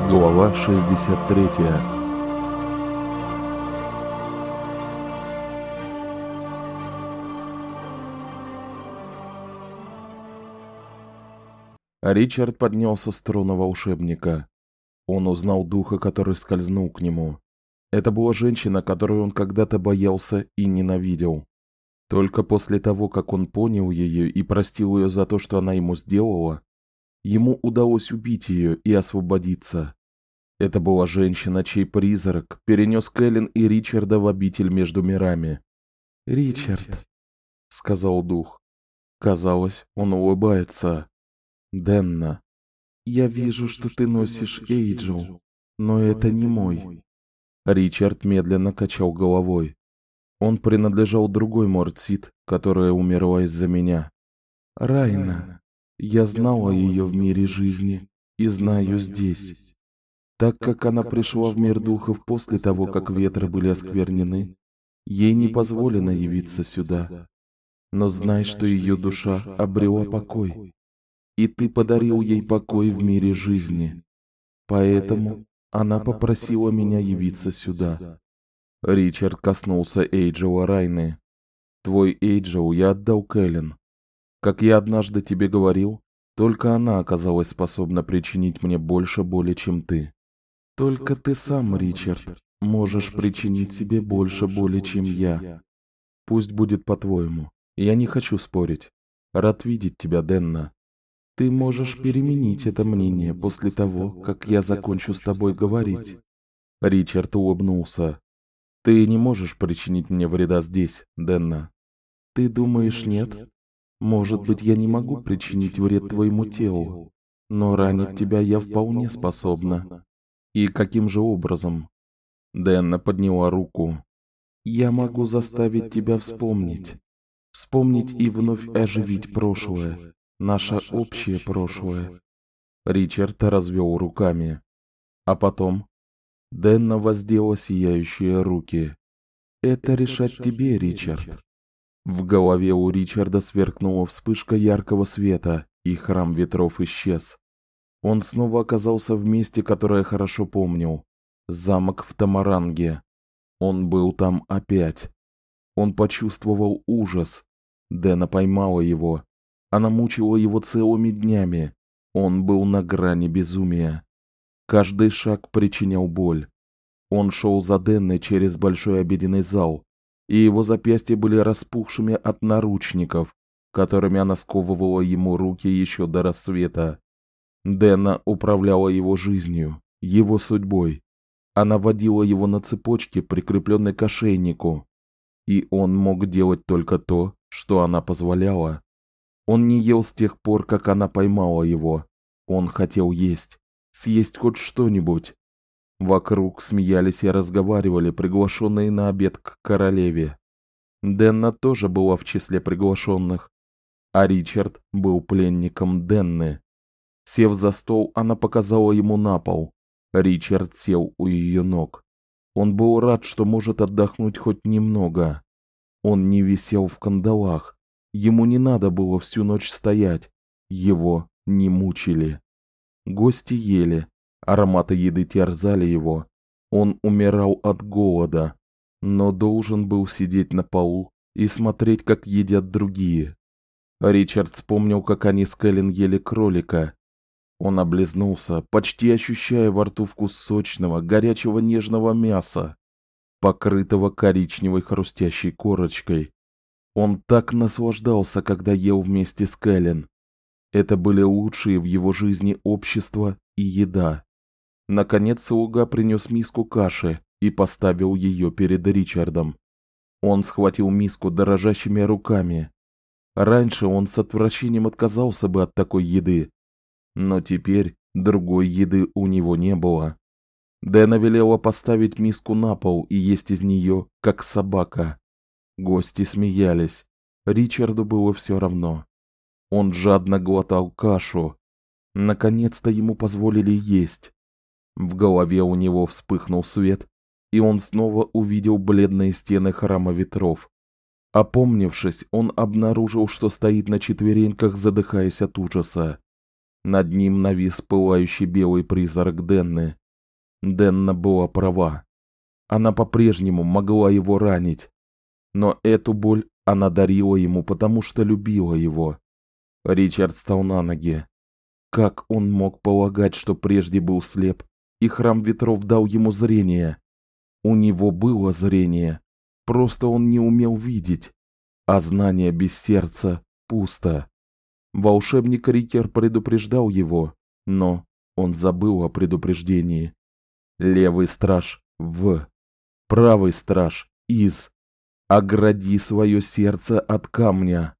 Глава 63. Ричард поднялся с трона волшебника. Он узнал духа, который скользнул к нему. Это была женщина, которую он когда-то боялся и ненавидел. Только после того, как он понял ее и простил ее за то, что она ему сделала, ему удалось убить ее и освободиться. Это была женщина, чей призрак перенес Кэлен и Ричарда в обитель между мирами. "Ричард", сказал дух. Казалось, он улыбается. "Денна, я вижу, что ты носишь Эйджел, но это не мой". Ричард медленно качал головой. Он принадлежал другой Мортсид, которая умерла из-за меня. Райна. Я знала ее в мире жизни и знаю здесь. Так как она пришла в мир духов после того, как ветры были осквернены, ей не позволено явиться сюда. Но знай, что ее душа обрела покой, и ты подарил ей покой в мире жизни. Поэтому она попросила меня явиться сюда. Ричард коснулся Эйджела Райны. Твой Эйджел я отдал Кэлен. Как я однажды тебе говорил, только она оказалась способна причинить мне больше боли, чем ты. Только ты сам, Ричард, можешь причинить себе больше боли, чем я. Пусть будет по-твоему. Я не хочу спорить. Рад видеть тебя, Денна. Ты можешь переменить это мнение после того, как я закончу с тобой говорить. Ричард улыбнулся. Ты не можешь причинить мне вреда здесь, Денна. Ты думаешь, нет? Может быть, я не могу причинить вред твоему телу, но ранить тебя я вполне способна. И каким же образом? Денна подняла руку. Я могу заставить тебя вспомнить и вновь оживить прошлое, наше общее прошлое. Ричард развел руками. А потом Денна воздела сияющие руки. Это решать тебе, Ричард. В голове у Ричарда сверкнула вспышка яркого света, и храм ветров исчез. Он снова оказался в месте, которое хорошо помнил. Замок в Тамаранге. Он был там опять. Он почувствовал ужас. Денна поймала его. Она мучила его целыми днями. Он был на грани безумия. Каждый шаг причинял боль. Он шел за Денной через большой обеденный зал, и его запястья были распухшими от наручников, которыми она сковывала ему руки еще до рассвета. Денна управляла его жизнью, его судьбой. Она водила его на цепочке, прикрепленной к ошейнику, и он мог делать только то, что она позволяла. Он не ел с тех пор, как она поймала его. Он хотел есть, съесть хоть что-нибудь. Вокруг смеялись и разговаривали приглашенные на обед к королеве. Денна тоже была в числе приглашенных, а Ричард был пленником Денны. Сев за стол, она показала ему на пол. Ричард сел у ее ног. Он был рад, что может отдохнуть хоть немного. Он не висел в кандалах. Ему не надо было всю ночь стоять. Его не мучили. Гости ели. Ароматы еды терзали его. Он умирал от голода, но должен был сидеть на полу и смотреть, как едят другие. Ричард вспомнил, как они с Кэлен ели кролика. Он облизнулся, почти ощущая во рту вкус сочного, горячего нежного мяса, покрытого коричневой хрустящей корочкой. Он так наслаждался, когда ел вместе с Кэлен. Это были лучшие в его жизни общество и еда. Наконец слуга принес миску каши и поставил ее перед Ричардом. Он схватил миску дрожащими руками. Раньше он с отвращением отказался бы от такой еды, но теперь другой еды у него не было. Денна велела поставить миску на пол и есть из нее, как собака. Гости смеялись. Ричарду было все равно. Он жадно глотал кашу. Наконец-то ему позволили есть. В голове у него вспыхнул свет, и он снова увидел бледные стены храма ветров. Опомнившись, он обнаружил, что стоит на четвереньках, задыхаясь от ужаса. Над ним навис пылающий белый призрак Денны, Денна была права. Она по-прежнему могла его ранить, но эту боль она дарила ему, потому что любила его. Ричард встал на ноги. Как он мог полагать, что прежде был слеп, и храм ветров дал ему зрение? У него было зрение, просто он не умел видеть, а знание без сердца пусто. Волшебник Рикер предупреждал его, но он забыл о предупреждении. Левый страж в, правый страж из. Огради свое сердце от камня.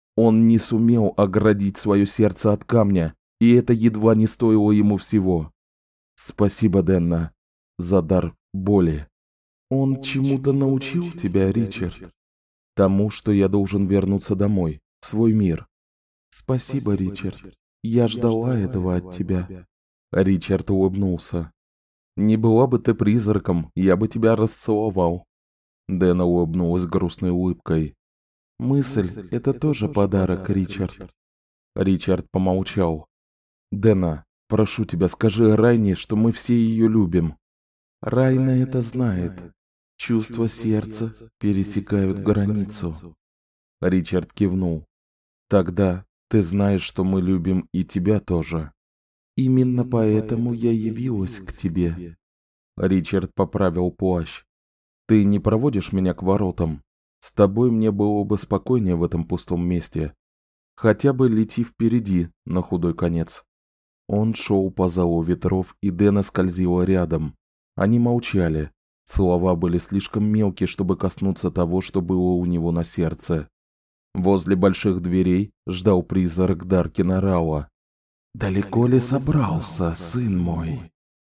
Он не сумел оградить свое сердце от камня, и это едва не стоило ему всего. Спасибо, Денна, за дар боли. Он чему-то научил тебя, Ричард? Тому, что я должен вернуться домой, в свой мир. Спасибо, Ричард. Я ждала этого от тебя. Ричард улыбнулся. Не была бы ты призраком, я бы тебя расцеловал. Дэна улыбнулась грустной улыбкой. Мысль – это тоже подарок, Ричард. Ричард помолчал. Дэна, прошу тебя, скажи Райне, что мы все ее любим. Райна это знает. Чувства сердца пересекают границу. Ричард кивнул. Тогда ты знаешь, что мы любим и тебя тоже. Именно поэтому я явилась к тебе. Ричард поправил плащ. Ты не проводишь меня к воротам? С тобой мне было бы спокойнее в этом пустом месте. Хотя бы лети впереди, на худой конец. Он шел по залу ветров, и Дэна скользила рядом. Они молчали. Слова были слишком мелкие, чтобы коснуться того, что было у него на сердце. Возле больших дверей ждал призрак Даркина Рауа. «Далеко ли собрался, сын мой?»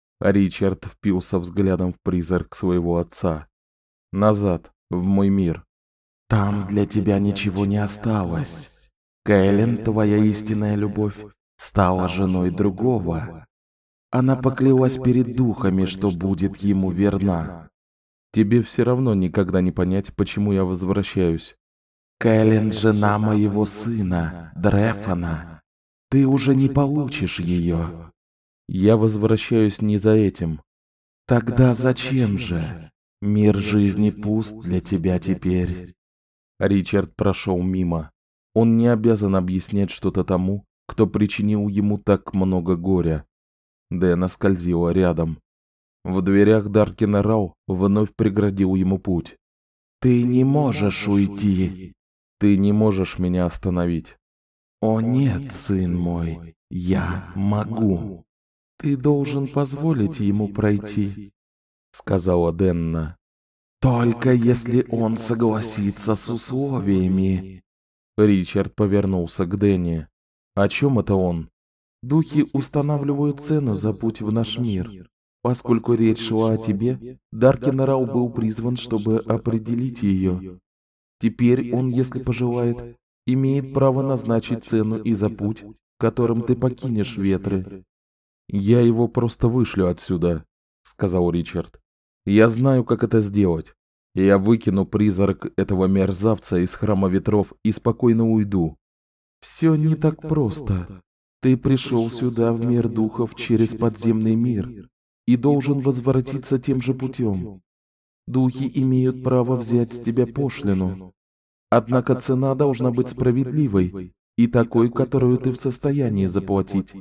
Ричард впился взглядом в призрак своего отца. «Назад, в мой мир». «Там для тебя ничего не осталось. Кэлен, твоя истинная любовь, стала женой другого. Она поклялась перед духами, что будет ему верна. Тебе все равно никогда не понять, почему я возвращаюсь. Кэлен – жена моего сына, Дрефона. Ты уже не получишь ее. Я возвращаюсь не за этим. Тогда зачем же? Мир жизни пуст для тебя теперь». Ричард прошел мимо. Он не обязан объяснять что-то тому, кто причинил ему так много горя. Дэна скользила рядом. В дверях Даркина Рау вновь преградил ему путь. «Ты не можешь уйти. Ты не можешь меня остановить». «О нет, сын мой, я могу. Ты должен позволить ему пройти», — сказала Денна. «Только если он согласится с условиями». Ричард повернулся к Денне. «О чем это он?» «Духи устанавливают цену за путь в наш мир. Поскольку речь шла о тебе, Даркин Рау был призван, чтобы определить ее. Теперь он, если пожелает, имеет право назначить цену и за путь, которым ты покинешь ветры». «Я его просто вышлю отсюда», — сказал Ричард. «Я знаю, как это сделать. Я выкину призрак этого мерзавца из храма ветров и спокойно уйду». «Все не так просто. Ты пришел сюда в мир духов через подземный мир и должен возвратиться тем же путем. Духи имеют право взять с тебя пошлину. Однако цена должна быть справедливой и такой, которую ты в состоянии заплатить».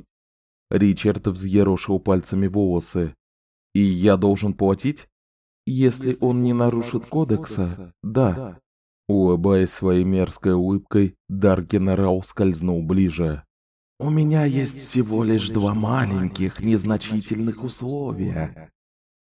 Ричард взъерошил пальцами волосы. «И я должен платить?» «Если он не нарушит кодекса, да». Улыбаясь своей мерзкой улыбкой, Даркин Рау скользнул ближе. «У меня есть всего лишь 2 маленьких, незначительных условия.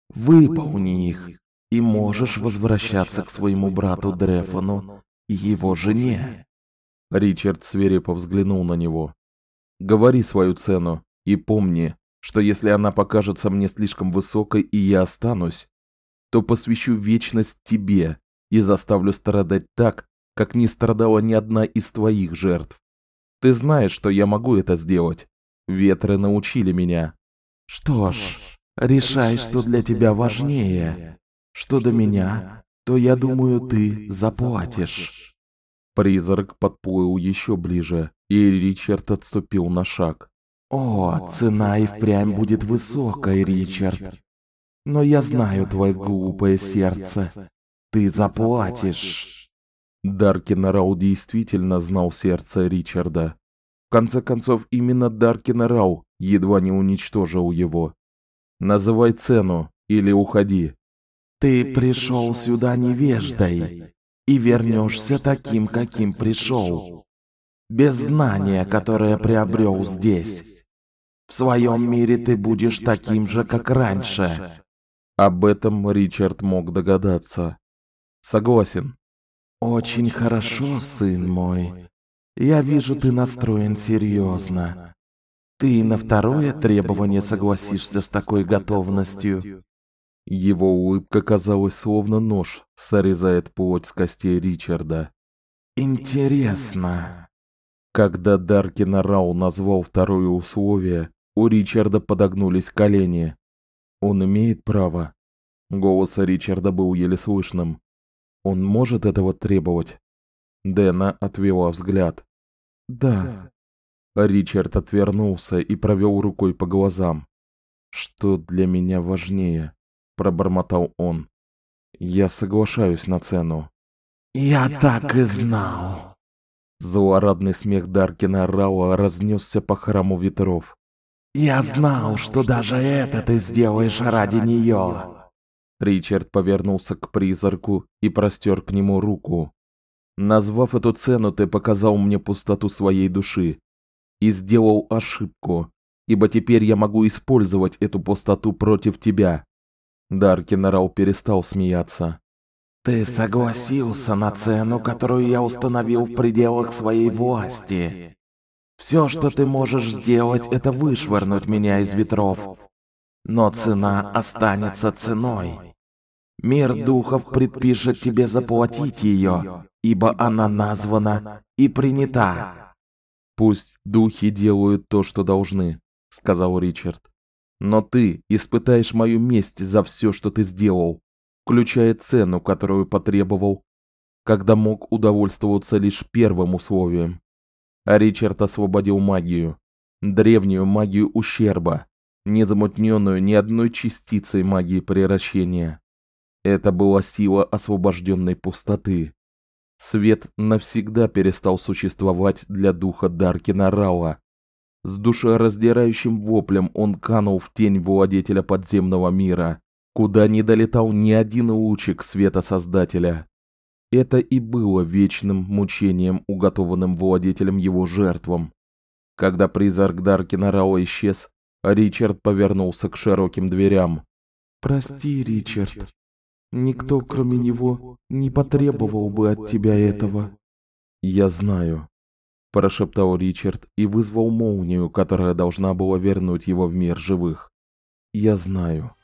Выполни их, и можешь возвращаться к своему брату Дрефону и его жене». Ричард свирепо взглянул на него. «Говори свою цену и помни, что если она покажется мне слишком высокой и я останусь, то посвящу вечность тебе и заставлю страдать так, как не страдала ни одна из твоих жертв. Ты знаешь, что я могу это сделать. Ветры научили меня». «Что ж, решай, что для тебя важнее. Что до меня, то я думаю, ты заплатишь». Призрак подплыл еще ближе, и Ричард отступил на шаг. «О, цена и впрямь будет высокой, Ричард. Но я знаю твое глупое сердце. Ты заплатишь. Даркин Рау действительно знал сердце Ричарда. В конце концов, именно Даркин Рау едва не уничтожил его. Называй цену или уходи. Ты пришел сюда невеждой и вернешься таким, каким пришел, без знания, которое приобрел здесь. В своем мире ты будешь таким же, как раньше. Об этом Ричард мог догадаться. Согласен. Очень хорошо, сын мой. Я вижу, ты настроен серьезно. Ты на второе требование согласишься с такой готовностью? Его улыбка, казалось, словно нож срезает плоть с костей Ричарда. Интересно. Когда Даркин Рау назвал второе условие, у Ричарда подогнулись колени. Он имеет право. Голос Ричарда был еле слышным. Он может этого требовать? Дэна отвела взгляд. Да. Ричард отвернулся и провел рукой по глазам. Что для меня важнее, пробормотал он. Я соглашаюсь на цену. Я так и знал. Злорадный смех Даркина Рауа разнесся по храму ветров. Я знал, что даже это ты сделаешь ради нее. Ричард повернулся к призраку и простер к нему руку. Назвав эту цену, ты показал мне пустоту своей души и сделал ошибку, ибо теперь я могу использовать эту пустоту против тебя. Даркин Рау перестал смеяться. Ты согласился на цену, которую я установил в пределах своей власти. Все, что ты можешь сделать, это вышвырнуть меня из ветров. Но цена останется ценой. Мир духов предпишет тебе заплатить ее, ибо она названа и принята. Пусть духи делают то, что должны, сказал Ричард. Но ты испытаешь мою месть за все, что ты сделал, включая цену, которую потребовал, когда мог удовольствоваться лишь первым условием. А Ричард освободил магию, древнюю магию ущерба, не замутненную ни одной частицей магии превращения. Это была сила освобожденной пустоты. Свет навсегда перестал существовать для духа Даркина Рауа. С душераздирающим воплем он канул в тень владетеля подземного мира, куда не долетал ни один лучик света Создателя. Это и было вечным мучением, уготованным владетелем его жертвам. Когда призрак Даркина Рауа исчез, Ричард повернулся к широким дверям. Прости, Ричард. Никто, кроме него, не потребовал бы от тебя этого. Я знаю, прошептал Ричард и вызвал молнию, которая должна была вернуть его в мир живых. Я знаю.